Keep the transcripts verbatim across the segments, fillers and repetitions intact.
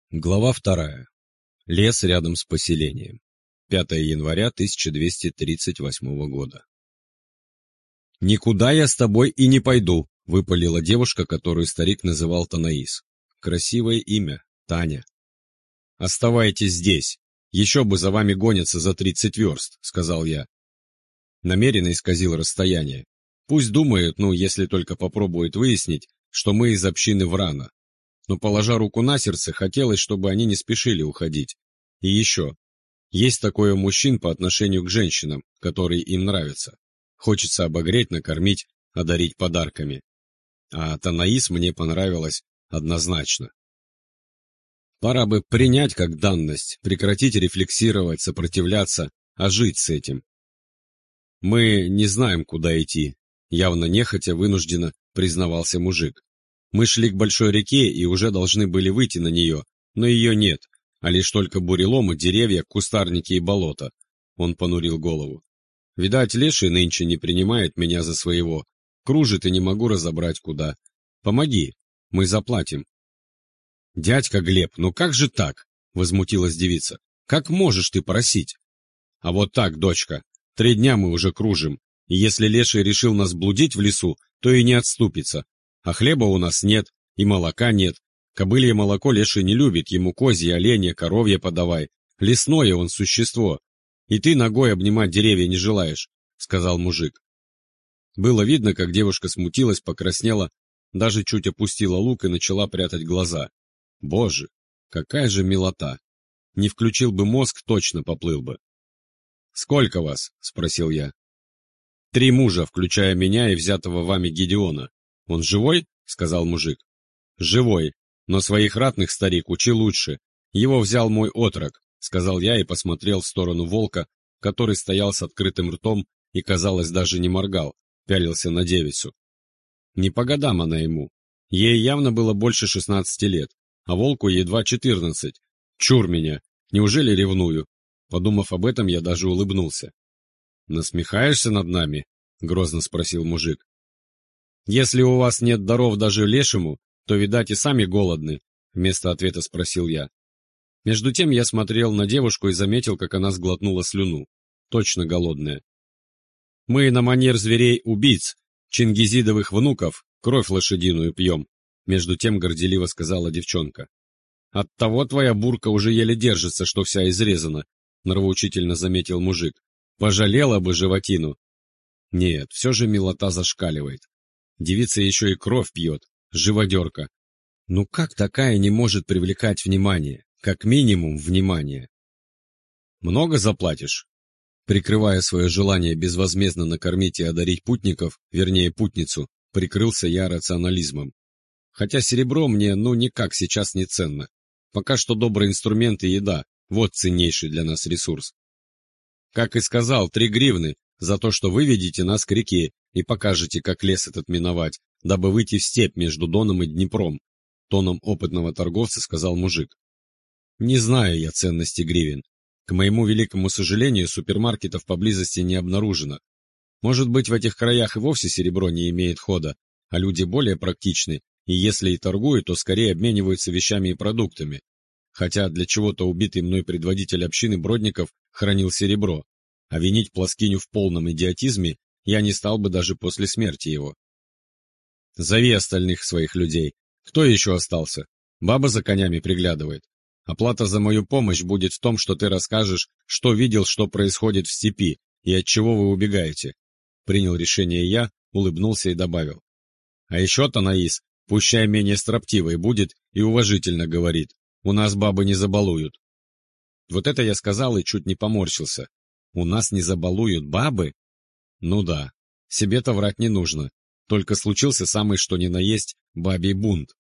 Глава вторая. Лес рядом с поселением. пятое января тысяча двести тридцать восьмого года. «Никуда я с тобой и не пойду», — выпалила девушка, которую старик называл Танаис. Красивое имя — Таня. «Оставайтесь здесь. Еще бы за вами гонятся за тридцать верст», — сказал я. Намеренно исказил расстояние. Пусть думают, ну, если только попробуют выяснить, что мы из общины Врана. Но, положа руку на сердце, хотелось, чтобы они не спешили уходить. И еще. Есть такое у мужчин по отношению к женщинам, которые им нравятся. Хочется обогреть, накормить, одарить подарками. А Танаис мне понравилась однозначно. Пора бы принять как данность, прекратить рефлексировать, сопротивляться, а жить с этим. Мы не знаем, куда идти, явно нехотя вынужденно признавался мужик. Мы шли к большой реке и уже должны были выйти на нее, но ее нет, а лишь только буреломы, деревья, кустарники и болото. Он понурил голову. Видать, леший нынче не принимает меня за своего. Кружит и не могу разобрать куда. Помоги, мы заплатим. Дядька Глеб, ну как же так? Возмутилась девица. Как можешь ты просить? А вот так, дочка, три дня мы уже кружим, и если леший решил нас блудить в лесу, то и не отступится. А хлеба у нас нет, и молока нет. Кобылье молоко леший не любит, ему козье, оленье, коровье подавай. Лесное он существо. И ты ногой обнимать деревья не желаешь, — сказал мужик. Было видно, как девушка смутилась, покраснела, даже чуть опустила лук и начала прятать глаза. Боже, какая же милота! Не включил бы мозг, точно поплыл бы. «Сколько вас?» — спросил я. «Три мужа, включая меня и взятого вами Гедеона. Он живой?» — сказал мужик. «Живой, но своих ратных старик учи лучше. Его взял мой отрок», — сказал я и посмотрел в сторону волка, который стоял с открытым ртом и, казалось, даже не моргал, пялился на девицу. Не по годам она ему. Ей явно было больше шестнадцати лет, а волку едва четырнадцать. Чур меня, неужели ревную? Подумав об этом, я даже улыбнулся. «Насмехаешься над нами?» — грозно спросил мужик. «Если у вас нет даров даже лешему, то, видать, и сами голодны», — вместо ответа спросил я. Между тем я смотрел на девушку и заметил, как она сглотнула слюну. Точно голодная. «Мы на манер зверей-убийц, чингизидовых внуков, кровь лошадиную пьем», — между тем горделиво сказала девчонка. «Оттого твоя бурка уже еле держится, что вся изрезана», — нравоучительно заметил мужик. «Пожалела бы животину». Нет, все же милота зашкаливает. Девица еще и кровь пьет, живодерка. Ну как такая не может привлекать внимание? Как минимум внимание. «Много заплатишь?» Прикрывая свое желание безвозмездно накормить и одарить путников, вернее путницу, прикрылся я рационализмом. Хотя серебро мне ну никак сейчас не ценно. Пока что добрый инструмент и еда, вот ценнейший для нас ресурс. Как и сказал, три гривны за то, что выведете нас к реке и покажете, как лес этот миновать, дабы выйти в степь между Доном и Днепром, тоном опытного торговца сказал мужик. Не знаю я ценности гривен. К моему великому сожалению, супермаркетов поблизости не обнаружено. Может быть, в этих краях и вовсе серебро не имеет хода, а люди более практичны, и если и торгуют, то скорее обмениваются вещами и продуктами. Хотя для чего-то убитый мной предводитель общины Бродников хранил серебро, а винить Плоскиню в полном идиотизме я не стал бы даже после смерти его. «Зови остальных своих людей. Кто еще остался? Баба за конями приглядывает. Оплата за мою помощь будет в том, что ты расскажешь, что видел, что происходит в степи, и от чего вы убегаете». Принял решение я, улыбнулся и добавил. «А еще Танаис, пущай менее строптивой будет и уважительно говорит. У нас бабы не забалуют». Вот это я сказал и чуть не поморщился. У нас не забалуют бабы? Ну да, себе-то врать не нужно. Только случился самый что ни на есть бабий бунт.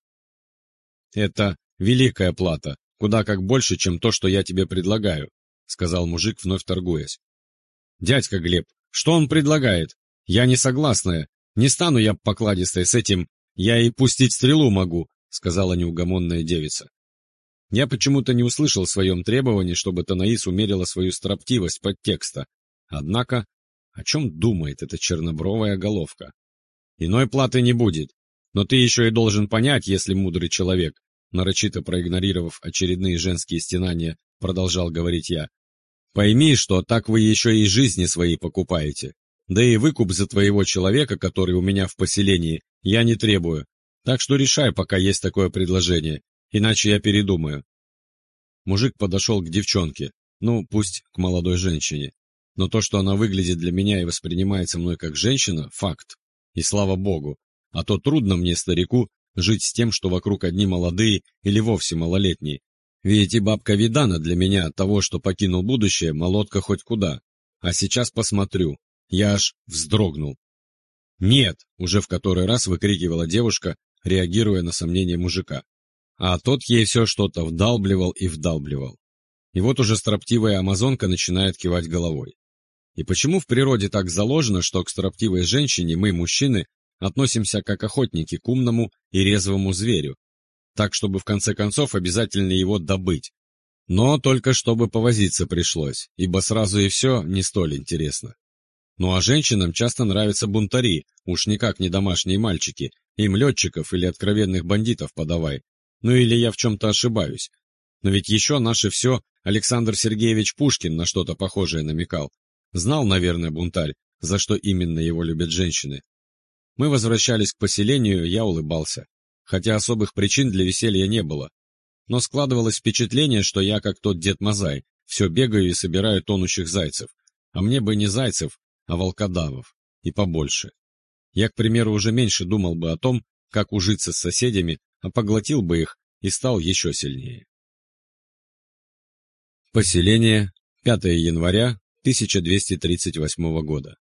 Это великая плата, куда как больше, чем то, что я тебе предлагаю, сказал мужик, вновь торгуясь. Дядька Глеб, что он предлагает? Я не согласная. Не стану я покладистой с этим, я и пустить стрелу могу, сказала неугомонная девица. Я почему-то не услышал в своем требовании, чтобы Танаис умерила свою строптивость подтекста. Однако, о чем думает эта чернобровая головка? Иной платы не будет, но ты еще и должен понять, если мудрый человек, нарочито проигнорировав очередные женские стенания, продолжал говорить я. Пойми, что так вы еще и жизни свои покупаете. Да и выкуп за твоего человека, который у меня в поселении, я не требую. Так что решай, пока есть такое предложение, иначе я передумаю. Мужик подошел к девчонке, ну, пусть к молодой женщине. Но то, что она выглядит для меня и воспринимается мной как женщина, факт. И слава богу. А то трудно мне, старику, жить с тем, что вокруг одни молодые или вовсе малолетние. Видите, бабка Видана для меня от того, что покинул будущее, молодка хоть куда. А сейчас посмотрю. Я аж вздрогнул. «Нет!» — уже в который раз выкрикивала девушка, реагируя на сомнения мужика. А тот ей все что-то вдалбливал и вдалбливал. И вот уже строптивая амазонка начинает кивать головой. И почему в природе так заложено, что к строптивой женщине мы, мужчины, относимся как охотники к умному и резвому зверю, так, чтобы в конце концов обязательно его добыть. Но только чтобы повозиться пришлось, ибо сразу и все не столь интересно. Ну а женщинам часто нравятся бунтари, уж никак не домашние мальчики, им летчиков или откровенных бандитов подавай. Ну или я в чем-то ошибаюсь. Но ведь еще наше все Александр Сергеевич Пушкин на что-то похожее намекал. Знал, наверное, бунтарь, за что именно его любят женщины. Мы возвращались к поселению, я улыбался. Хотя особых причин для веселья не было. Но складывалось впечатление, что я, как тот Дед Мазай, все бегаю и собираю тонущих зайцев. А мне бы не зайцев, а волкодавов. И побольше. Я, к примеру, уже меньше думал бы о том, как ужиться с соседями, а поглотил бы их и стал еще сильнее. Поселение, пятое января тысяча двести тридцать восьмого года.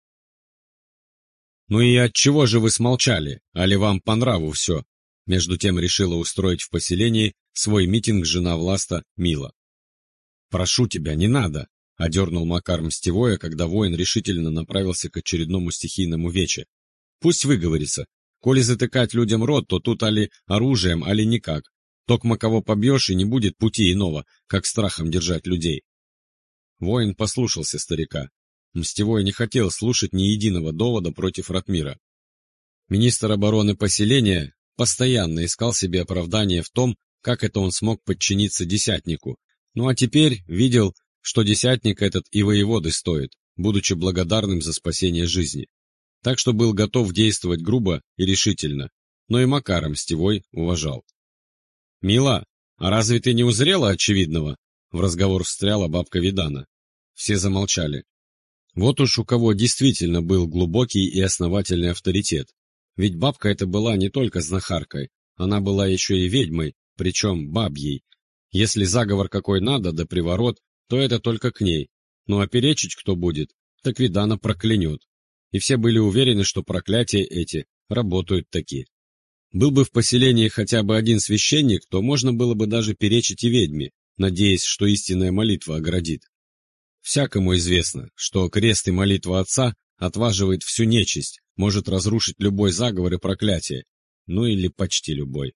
«Ну и отчего же вы смолчали, али вам по нраву все?» Между тем решила устроить в поселении свой митинг жена Власта Мила. «Прошу тебя, не надо!» — одернул Макар Мстевое, когда воин решительно направился к очередному стихийному вече. «Пусть выговорится. Коли затыкать людям рот, то тут али оружием, али никак. Токмо кого побьешь, и не будет пути иного, как страхом держать людей». Воин послушался старика. Мстевой не хотел слушать ни единого довода против Ратмира. Министр обороны поселения постоянно искал себе оправдание в том, как это он смог подчиниться десятнику. Ну а теперь видел, что десятник этот и воеводы стоит, будучи благодарным за спасение жизни. Так что был готов действовать грубо и решительно, но и Макара Мстевой уважал. «Мила, а разве ты не узрела очевидного?» В разговор встряла бабка Видана. Все замолчали. Вот уж у кого действительно был глубокий и основательный авторитет. Ведь бабка эта была не только знахаркой, она была еще и ведьмой, причем бабьей. Если заговор какой надо, да приворот, то это только к ней. Ну а перечить кто будет, так Видана проклянет. И все были уверены, что проклятия эти работают таки. Был бы в поселении хотя бы один священник, то можно было бы даже перечить и ведьме, надеясь, что истинная молитва оградит. Всякому известно, что крест и молитва Отца отваживает всю нечисть, может разрушить любой заговор и проклятие, ну или почти любой.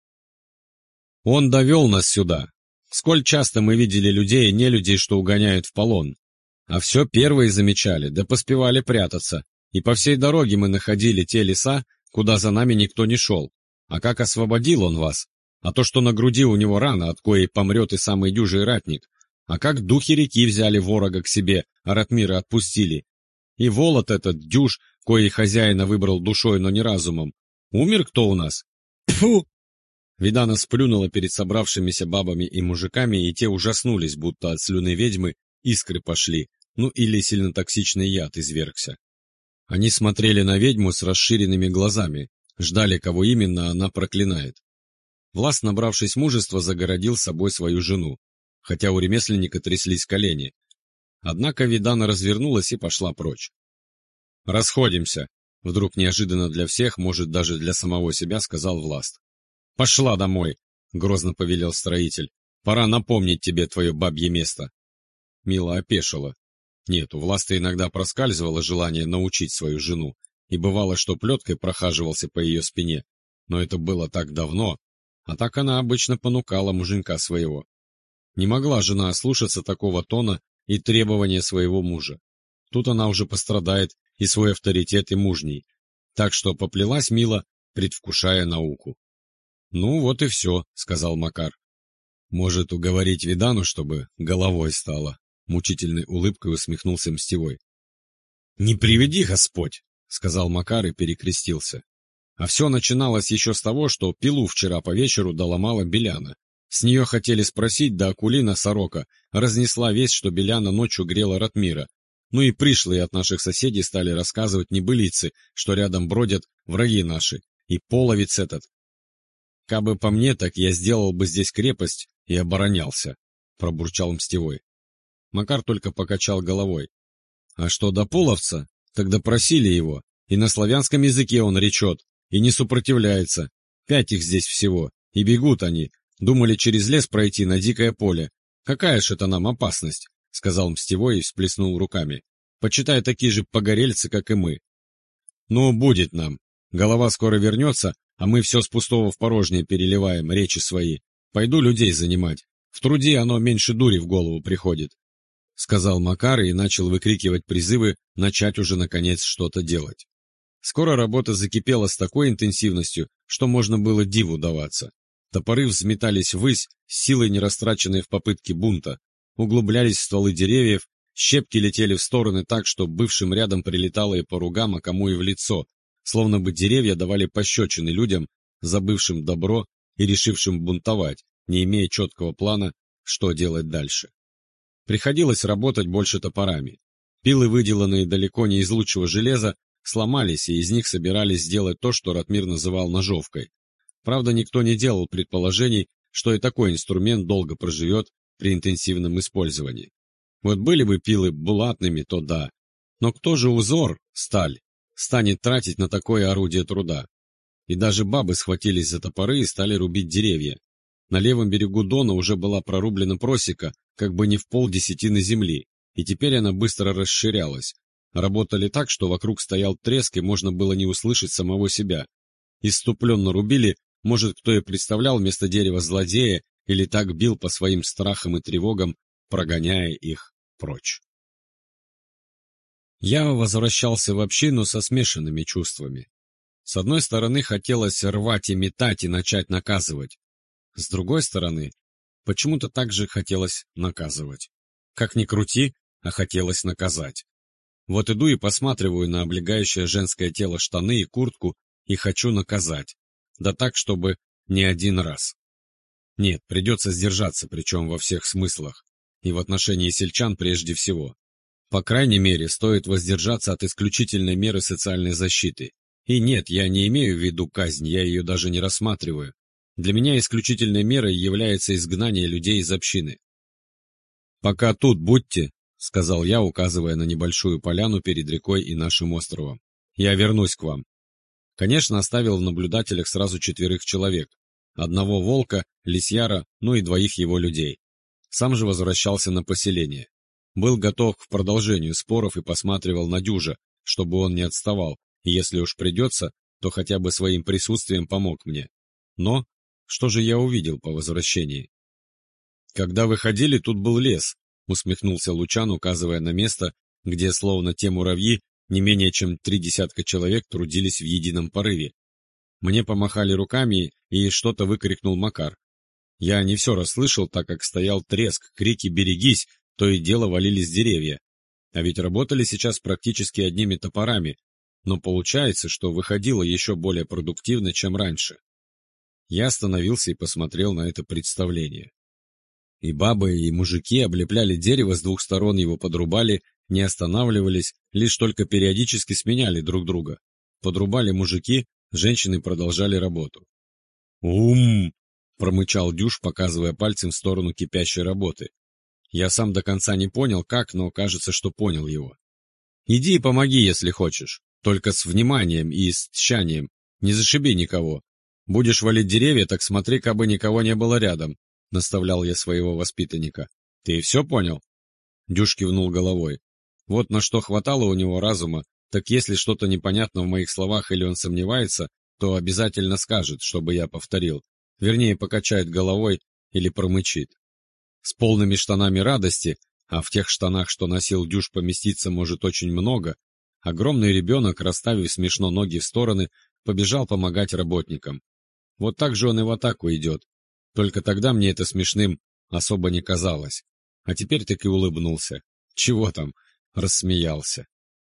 Он довел нас сюда. Сколь часто мы видели людей и нелюдей, что угоняют в полон. А все первые замечали, да поспевали прятаться, и по всей дороге мы находили те леса, куда за нами никто не шел. А как освободил он вас? А то, что на груди у него рана, от коей помрет и самый дюжий ратник. А как духи реки взяли ворога к себе, а Ратмира отпустили. И Волод этот, дюж, коей хозяина выбрал душой, но не разумом. Умер кто у нас? Тьфу! Видана сплюнула перед собравшимися бабами и мужиками, и те ужаснулись, будто от слюны ведьмы искры пошли, ну или сильнотоксичный яд извергся. Они смотрели на ведьму с расширенными глазами, ждали, кого именно она проклинает. Влас, набравшись мужества, загородил собой свою жену, хотя у ремесленника тряслись колени. Однако Видана развернулась и пошла прочь. «Расходимся», — вдруг неожиданно для всех, может, даже для самого себя, сказал Власт. «Пошла домой», — грозно повелел строитель. «Пора напомнить тебе твое бабье место». Мила опешила. Нет, у Власта иногда проскальзывало желание научить свою жену, и бывало, что плеткой прохаживался по ее спине, но это было так давно, а так она обычно понукала муженька своего. Не могла жена ослушаться такого тона и требования своего мужа. Тут она уже пострадает и свой авторитет, и мужней, так что поплелась Мила, предвкушая науку. «Ну, вот и все», — сказал Макар. «Может, уговорить Видану, чтобы головой стала?» Мучительной улыбкой усмехнулся Мстевой. «Не приведи Господь!» — сказал Макар и перекрестился. А все начиналось еще с того, что пилу вчера по вечеру доломала Беляна. С нее хотели спросить, да Акулина Сорока разнесла весть, что Беляна ночью грела Ратмира. Ну и пришлые от наших соседей стали рассказывать небылицы, что рядом бродят враги наши, и половец этот. «Кабы по мне, так я сделал бы здесь крепость и оборонялся», — пробурчал Мстевой. Макар только покачал головой. «А что до половца, тогда просили его, и на славянском языке он речет, и не сопротивляется. Пять их здесь всего, и бегут они. Думали через лес пройти на дикое поле. Какая ж это нам опасность?» — сказал Мстевой и всплеснул руками. «Почитай, такие же погорельцы, как и мы». «Ну, будет нам. Голова скоро вернется, а мы все с пустого в порожнее переливаем, речи свои. Пойду людей занимать. В труде оно меньше дури в голову приходит», — сказал Макар и начал выкрикивать призывы начать уже, наконец, что-то делать. Скоро работа закипела с такой интенсивностью, что можно было диву даваться. Топоры взметались ввысь, силой не растраченной в попытке бунта, углублялись в стволы деревьев, щепки летели в стороны так, что бывшим рядом прилетало и по ругам, а кому и в лицо, словно бы деревья давали пощечины людям, забывшим добро и решившим бунтовать, не имея четкого плана, что делать дальше. Приходилось работать больше топорами. Пилы, выделанные далеко не из лучшего железа, сломались, и из них собирались сделать то, что Ратмир называл ножовкой. Правда, никто не делал предположений, что и такой инструмент долго проживет при интенсивном использовании. Вот были бы пилы булатными, то да. Но кто же узор, сталь, станет тратить на такое орудие труда? И даже бабы схватились за топоры и стали рубить деревья. На левом берегу Дона уже была прорублена просека, как бы не в полдесятины земли, и теперь она быстро расширялась. Работали так, что вокруг стоял треск, и можно было не услышать самого себя. Исступленно рубили, может, кто и представлял вместо дерева злодея, или так бил по своим страхам и тревогам, прогоняя их прочь. Я возвращался в общину со смешанными чувствами. С одной стороны, хотелось рвать и метать и начать наказывать. С другой стороны, почему-то также хотелось наказывать. Как ни крути, а хотелось наказать. Вот иду и посматриваю на облегающее женское тело штаны и куртку и хочу наказать. Да так, чтобы не один раз. Нет, придется сдержаться, причем во всех смыслах. И в отношении сельчан прежде всего. По крайней мере, стоит воздержаться от исключительной меры социальной защиты. И нет, я не имею в виду казнь, я ее даже не рассматриваю. Для меня исключительной мерой является изгнание людей из общины. «Пока тут будьте», — сказал я, указывая на небольшую поляну перед рекой и нашим островом. «Я вернусь к вам». Конечно, оставил в наблюдателях сразу четверых человек. Одного волка, лисьяра, ну и двоих его людей. Сам же возвращался на поселение. Был готов к продолжению споров и посматривал на Дюжа, чтобы он не отставал, и если уж придется, то хотя бы своим присутствием помог мне. Но что же я увидел по возвращении? «Когда выходили, тут был лес», — усмехнулся Лучан, указывая на место, где, словно те муравьи, не менее чем три десятка человек трудились в едином порыве. Мне помахали руками, и что-то выкрикнул Макар. Я не все расслышал, так как стоял треск, крики «берегись», то и дело валились деревья. А ведь работали сейчас практически одними топорами, но получается, что выходило еще более продуктивно, чем раньше. Я остановился и посмотрел на это представление. И бабы, и мужики облепляли дерево, с двух сторон его подрубали, не останавливались, лишь только периодически сменяли друг друга. Подрубали мужики, женщины продолжали работу. «Ум!» — промычал Дюж, показывая пальцем в сторону кипящей работы. Я сам до конца не понял, как, но кажется, что понял его. «Иди и помоги, если хочешь, только с вниманием и с тщанием, не зашиби никого. Будешь валить деревья, так смотри, кабы никого не было рядом», — наставлял я своего воспитанника. «Ты все понял?» Дюж кивнул головой. Вот на что хватало у него разума, так если что-то непонятно в моих словах или он сомневается, то обязательно скажет, чтобы я повторил, вернее, покачает головой или промычит. С полными штанами радости, а в тех штанах, что носил Дюж, поместиться может очень много, огромный ребенок, расставив смешно ноги в стороны, побежал помогать работникам. Вот так же он и в атаку идет. Только тогда мне это смешным особо не казалось. А теперь так и улыбнулся. Чего там? Рассмеялся.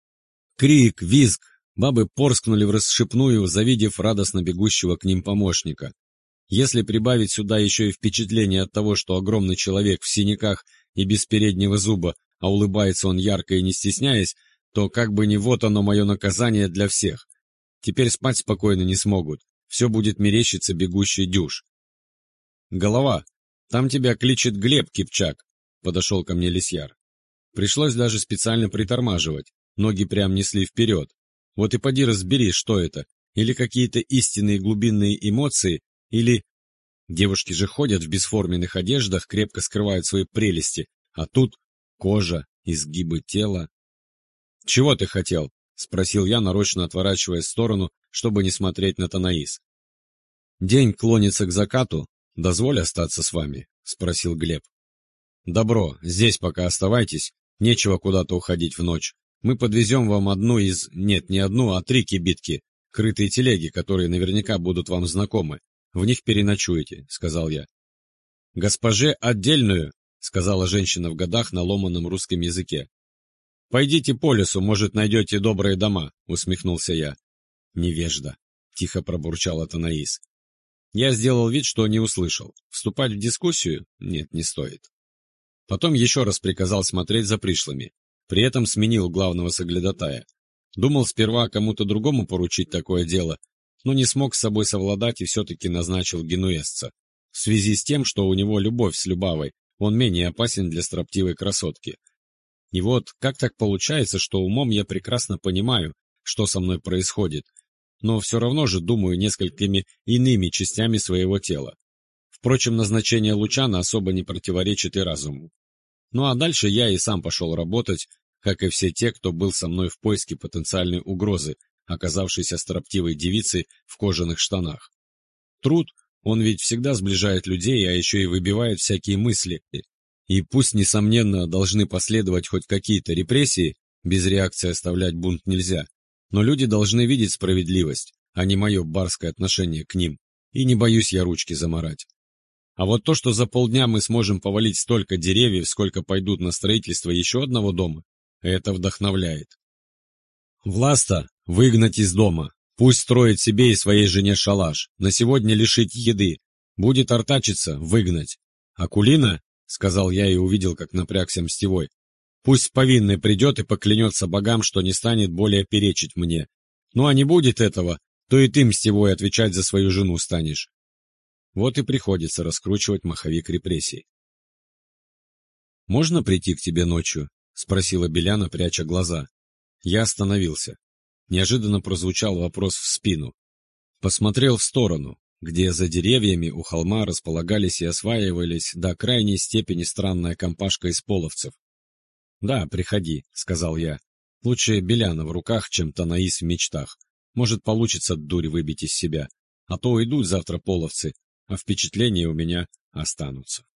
Крик, визг. Бабы порскнули в расшипную, завидев радостно бегущего к ним помощника. Если прибавить сюда еще и впечатление от того, что огромный человек в синяках и без переднего зуба, а улыбается он ярко и не стесняясь, то как бы не вот оно мое наказание для всех. Теперь спать спокойно не смогут. Все будет мерещиться бегущий дюж. «Голова, там тебя кличет Глеб Кипчак», — подошел ко мне лисьяр. Пришлось даже специально притормаживать, ноги прям несли вперед. Вот и поди разбери, что это, или какие-то истинные глубинные эмоции, или... Девушки же ходят в бесформенных одеждах, крепко скрывают свои прелести, а тут кожа, изгибы тела. «Чего ты хотел?» — спросил я, нарочно отворачиваясь в сторону, чтобы не смотреть на Танаис. «День клонится к закату. Дозволь остаться с вами?» — спросил Глеб. «Добро, здесь пока оставайтесь, нечего куда-то уходить в ночь. Мы подвезем вам одну из... Нет, не одну, а три кибитки, крытые телеги, которые наверняка будут вам знакомы. В них переночуете», — сказал я. «Госпоже отдельную», — сказала женщина в годах на ломаном русском языке. «Пойдите по лесу, может, найдете добрые дома», — усмехнулся я. «Невежда», — тихо пробурчала Танаис. Я сделал вид, что не услышал. Вступать в дискуссию? Нет, не стоит. Потом еще раз приказал смотреть за пришлыми. При этом сменил главного соглядатая. Думал сперва кому-то другому поручить такое дело, но не смог с собой совладать и все-таки назначил генуэзца. В связи с тем, что у него любовь с Любавой, он менее опасен для строптивой красотки. И вот как так получается, что умом я прекрасно понимаю, что со мной происходит, но все равно же думаю несколькими иными частями своего тела. Впрочем, назначение Лучана особо не противоречит и разуму. Ну а дальше я и сам пошел работать, как и все те, кто был со мной в поиске потенциальной угрозы, оказавшейся строптивой девицей в кожаных штанах. Труд, он ведь всегда сближает людей, а еще и выбивает всякие мысли. И пусть, несомненно, должны последовать хоть какие-то репрессии, без реакции оставлять бунт нельзя, но люди должны видеть справедливость, а не мое барское отношение к ним, и не боюсь я ручки замарать. А вот то, что за полдня мы сможем повалить столько деревьев, сколько пойдут на строительство еще одного дома, это вдохновляет. Власта выгнать из дома, пусть строит себе и своей жене шалаш, на сегодня лишить еды, будет артачиться, выгнать. Акулина, — сказал я и увидел, как напрягся Мстевой, — пусть повинный придет и поклянется богам, что не станет более перечить мне. Ну а не будет этого, то и ты, Мстевой, отвечать за свою жену станешь. Вот и приходится раскручивать маховик репрессий. «Можно прийти к тебе ночью?» — спросила Беляна, пряча глаза. Я остановился. Неожиданно прозвучал вопрос в спину. Посмотрел в сторону, где за деревьями у холма располагались и осваивались до крайней степени странная компашка из половцев. «Да, приходи», — сказал я. «Лучше Беляна в руках, чем Танаис в мечтах. Может, получится дурь выбить из себя. А то уйдут завтра половцы, а впечатления у меня останутся».